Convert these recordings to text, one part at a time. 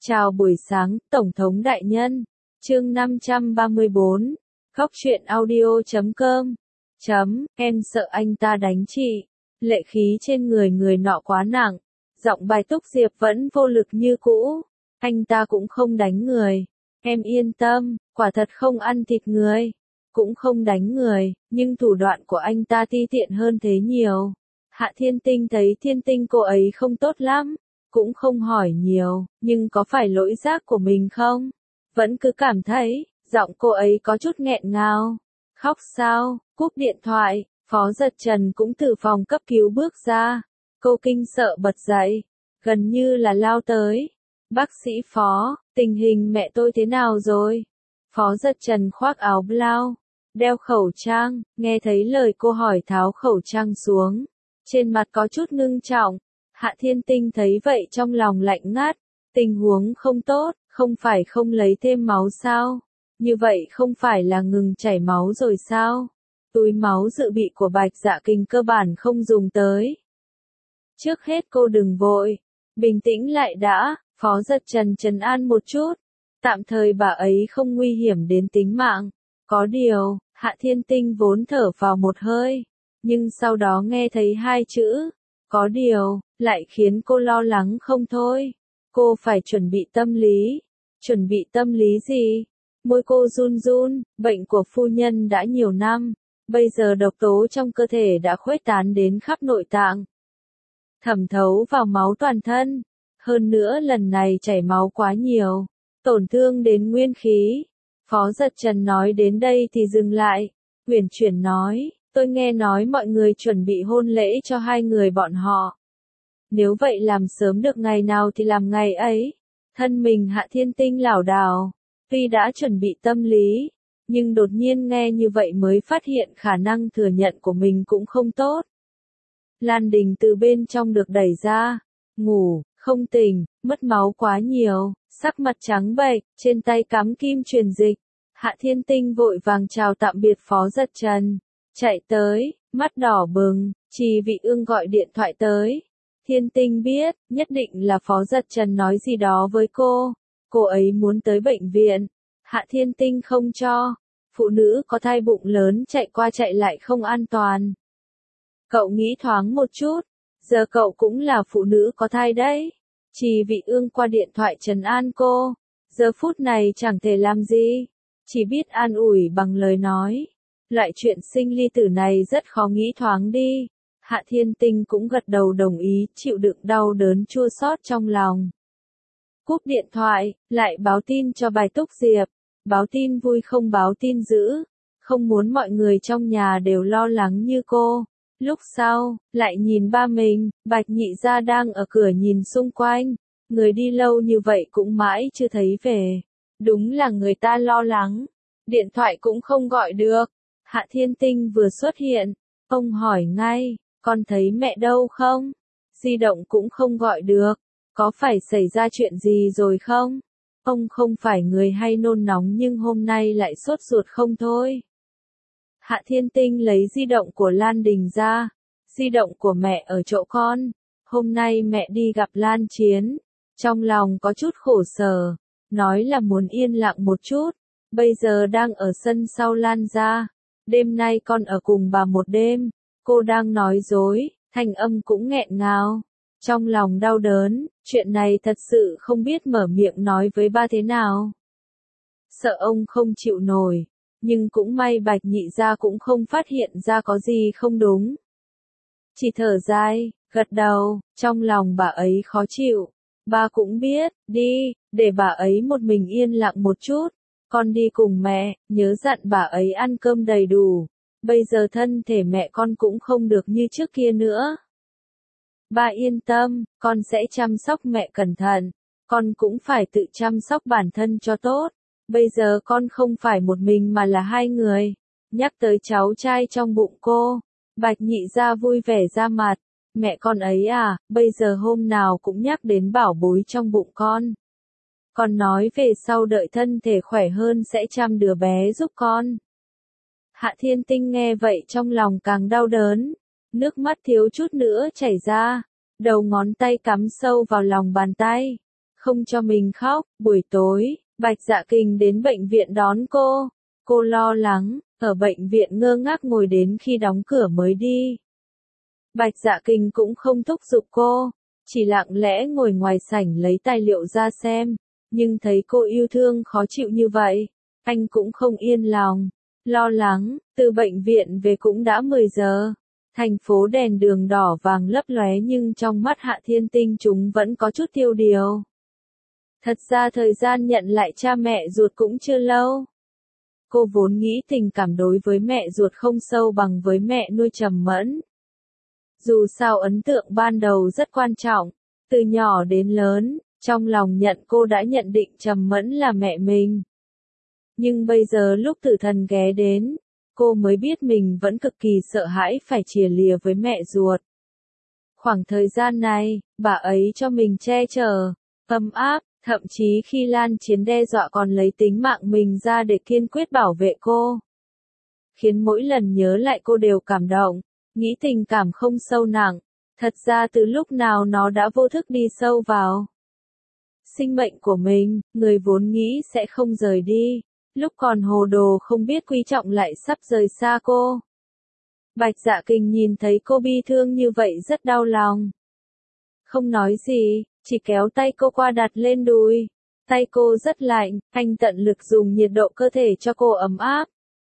Chào buổi sáng, Tổng thống đại nhân. Chương 534. Khóc chuyện audio.com. Em sợ anh ta đánh chị. Lệ khí trên người người nọ quá nặng. Giọng bài Túc Diệp vẫn vô lực như cũ. Anh ta cũng không đánh người. Em yên tâm, quả thật không ăn thịt người. Cũng không đánh người, nhưng thủ đoạn của anh ta ti tiện hơn thế nhiều. Hạ Thiên Tinh thấy Thiên Tinh cô ấy không tốt lắm. Cũng không hỏi nhiều, nhưng có phải lỗi giác của mình không? Vẫn cứ cảm thấy, giọng cô ấy có chút nghẹn ngào. Khóc sao? Cúp điện thoại, Phó Giật Trần cũng từ phòng cấp cứu bước ra. Cô kinh sợ bật dậy, gần như là lao tới. Bác sĩ Phó, tình hình mẹ tôi thế nào rồi? Phó Giật Trần khoác áo blau, đeo khẩu trang, nghe thấy lời cô hỏi tháo khẩu trang xuống. Trên mặt có chút ngưng trọng. Hạ Thiên Tinh thấy vậy trong lòng lạnh ngắt, tình huống không tốt, không phải không lấy thêm máu sao? Như vậy không phải là ngừng chảy máu rồi sao? Túi máu dự bị của Bạch Dạ Kình cơ bản không dùng tới. Trước hết cô đừng vội, bình tĩnh lại đã, Phó Giật Trần trấn an một chút, tạm thời bà ấy không nguy hiểm đến tính mạng. Có điều, Hạ Thiên Tinh vốn thở vào một hơi, nhưng sau đó nghe thấy hai chữ, có điều, lại khiến cô lo lắng không thôi. Cô phải chuẩn bị tâm lý. Chuẩn bị tâm lý gì? Môi cô run run, bệnh của phu nhân đã nhiều năm, bây giờ độc tố trong cơ thể đã khuếch tán đến khắp nội tạng, thẩm thấu vào máu toàn thân. Hơn nữa lần này chảy máu quá nhiều, tổn thương đến nguyên khí. Phó Giật Trần nói đến đây thì dừng lại, uyển chuyển nói, tôi nghe nói mọi người chuẩn bị hôn lễ cho hai người bọn họ. Nếu vậy làm sớm được ngày nào thì làm ngày ấy. Thân mình Hạ Thiên Tinh lảo đảo, tuy đã chuẩn bị tâm lý, nhưng đột nhiên nghe như vậy mới phát hiện khả năng thừa nhận của mình cũng không tốt. Lan Đình từ bên trong được đẩy ra, ngủ, không tỉnh, mất máu quá nhiều, sắc mặt trắng bệch, trên tay cắm kim truyền dịch. Hạ Thiên Tinh vội vàng chào tạm biệt Phó Giật Trần, chạy tới, mắt đỏ bừng, Trì Vị Ương gọi điện thoại tới. Thiên Tinh biết, nhất định là Phó Giật Trần nói gì đó với cô ấy muốn tới bệnh viện. Hạ Thiên Tinh không cho, phụ nữ có thai bụng lớn chạy qua chạy lại không an toàn. Cậu nghĩ thoáng một chút, giờ cậu cũng là phụ nữ có thai đấy. Trì Vị Ương qua điện thoại trấn an cô, giờ phút này chẳng thể làm gì, chỉ biết an ủi bằng lời nói. Loại chuyện sinh ly tử này rất khó nghĩ thoáng đi. Hạ Thiên Tinh cũng gật đầu đồng ý, chịu đựng đau đớn chua xót trong lòng. Cúp điện thoại, lại báo tin cho bài Túc Diệp. Báo tin vui không báo tin dữ. Không muốn mọi người trong nhà đều lo lắng như cô. Lúc sau, lại nhìn ba mình, Bạch Nhị Gia đang ở cửa nhìn xung quanh. Người đi lâu như vậy cũng mãi chưa thấy về. Đúng là người ta lo lắng. Điện thoại cũng không gọi được. Hạ Thiên Tinh vừa xuất hiện, ông hỏi ngay. Con thấy mẹ đâu không? Di động cũng không gọi được. Có phải xảy ra chuyện gì rồi không? Ông không phải người hay nôn nóng nhưng hôm nay lại sốt ruột không thôi. Hạ Thiên Tinh lấy di động của Lan Đình ra. Di động của mẹ ở chỗ con. Hôm nay mẹ đi gặp Lan Chiến. Trong lòng có chút khổ sở. Nói là muốn yên lặng một chút. Bây giờ đang ở sân sau Lan gia. Đêm nay con ở cùng bà một đêm. Cô đang nói dối, thanh âm cũng nghẹn ngào. Trong lòng đau đớn, chuyện này thật sự không biết mở miệng nói với ba thế nào. Sợ ông không chịu nổi, nhưng cũng may Bạch Nhị Gia cũng không phát hiện ra có gì không đúng. Chỉ thở dài, gật đầu, trong lòng bà ấy khó chịu. Ba cũng biết, đi, để bà ấy một mình yên lặng một chút. Con đi cùng mẹ, nhớ dặn bà ấy ăn cơm đầy đủ. Bây giờ thân thể mẹ con cũng không được như trước kia nữa. Ba yên tâm, con sẽ chăm sóc mẹ cẩn thận. Con cũng phải tự chăm sóc bản thân cho tốt. Bây giờ con không phải một mình mà là hai người. Nhắc tới cháu trai trong bụng cô. Bạch Nhị Gia vui vẻ ra mặt. Mẹ con ấy à, bây giờ hôm nào cũng nhắc đến bảo bối trong bụng con. Con nói về sau đợi thân thể khỏe hơn sẽ chăm đứa bé giúp con. Hạ Thiên Tinh nghe vậy trong lòng càng đau đớn, nước mắt thiếu chút nữa chảy ra, đầu ngón tay cắm sâu vào lòng bàn tay, không cho mình khóc. Buổi tối, Bạch Dạ Kình đến bệnh viện đón cô. Cô lo lắng, ở bệnh viện ngơ ngác ngồi đến khi đóng cửa mới đi. Bạch Dạ Kình cũng không thúc giục cô, chỉ lặng lẽ ngồi ngoài sảnh lấy tài liệu ra xem, nhưng thấy cô yêu thương khó chịu như vậy, anh cũng không yên lòng, lo lắng. Từ bệnh viện về cũng đã 10 giờ. Thành phố đèn đường đỏ vàng lấp lóe nhưng trong mắt Hạ Thiên Tinh chúng vẫn có chút tiêu điều. Thật ra thời gian nhận lại cha mẹ ruột cũng chưa lâu. Cô vốn nghĩ tình cảm đối với mẹ ruột không sâu bằng với mẹ nuôi Trầm Mẫn. Dù sao ấn tượng ban đầu rất quan trọng, từ nhỏ đến lớn, trong lòng cô đã nhận định Trầm Mẫn là mẹ mình. Nhưng bây giờ lúc tử thần ghé đến, cô mới biết mình vẫn cực kỳ sợ hãi phải chia lìa với mẹ ruột. Khoảng thời gian này, bà ấy cho mình che chở, ấm áp, thậm chí khi Lan Chiến đe dọa còn lấy tính mạng mình ra để kiên quyết bảo vệ cô. Khiến mỗi lần nhớ lại cô đều cảm động, nghĩ tình cảm không sâu nặng, thật ra từ lúc nào nó đã vô thức đi sâu vào sinh mệnh của mình, người vốn nghĩ sẽ không rời đi, lúc còn hồ đồ không biết quý trọng lại sắp rời xa cô. Bạch Dạ Kình nhìn thấy cô bi thương như vậy rất đau lòng. Không nói gì, chỉ kéo tay cô qua đặt lên đùi. Tay cô rất lạnh, anh tận lực dùng nhiệt độ cơ thể cho cô ấm áp.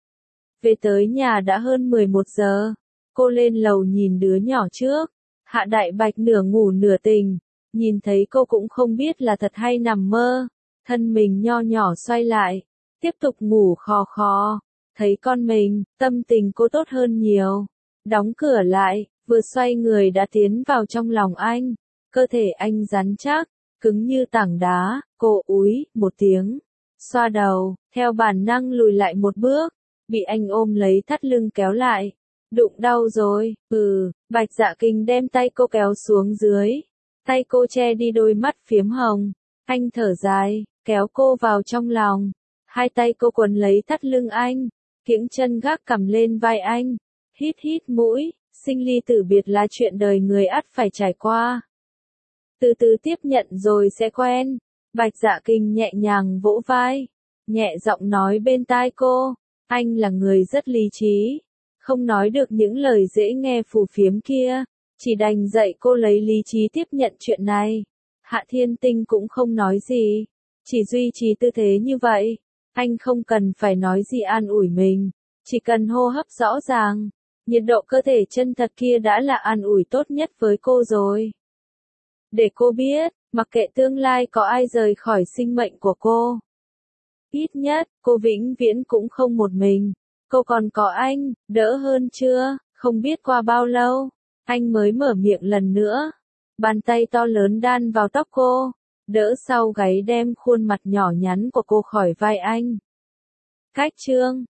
Về tới nhà đã hơn 11 giờ. Cô lên lầu nhìn đứa nhỏ trước. Hạ Đại Bạch nửa ngủ nửa tỉnh. Nhìn thấy cô cũng không biết là thật hay nằm mơ. Thân mình nho nhỏ xoay lại. Tiếp tục ngủ khò khò. Thấy con mình, tâm tình cô tốt hơn nhiều. Đóng cửa lại, vừa xoay người đã tiến vào trong lòng anh. Cơ thể anh rắn chắc, cứng như tảng đá. Cô úi một tiếng, xoa đầu, theo bản năng lùi lại một bước. Bị anh ôm lấy thắt lưng kéo lại. Đụng đau rồi, Bạch Dạ Kình đem tay cô kéo xuống dưới. Tay cô che đi đôi mắt phiếm hồng. Anh thở dài, kéo cô vào trong lòng. Hai tay cô quấn lấy thắt lưng anh. Kiễng chân gác cằm lên vai anh. Hít hít mũi, sinh ly tử biệt là chuyện đời người ắt phải trải qua. Từ từ tiếp nhận rồi sẽ quen. Bạch Dạ Kình nhẹ nhàng vỗ vai. Nhẹ giọng nói bên tai cô. Anh là người rất lý trí. Không nói được những lời dễ nghe phù phiếm kia. Chỉ đành dạy cô lấy lý trí tiếp nhận chuyện này. Hạ Thiên Tinh cũng không nói gì. Chỉ duy trì tư thế như vậy. Anh không cần phải nói gì an ủi mình. Chỉ cần hô hấp rõ ràng. Nhiệt độ cơ thể chân thật kia đã là an ủi tốt nhất với cô rồi. Để cô biết, mặc kệ tương lai có ai rời khỏi sinh mệnh của cô. Ít nhất, cô vĩnh viễn cũng không một mình. Cô còn có anh, đỡ hơn chưa? Không biết qua bao lâu, anh mới mở miệng lần nữa. Bàn tay to lớn đan vào tóc cô, đỡ sau gáy đem khuôn mặt nhỏ nhắn của cô khỏi vai anh. Cách chương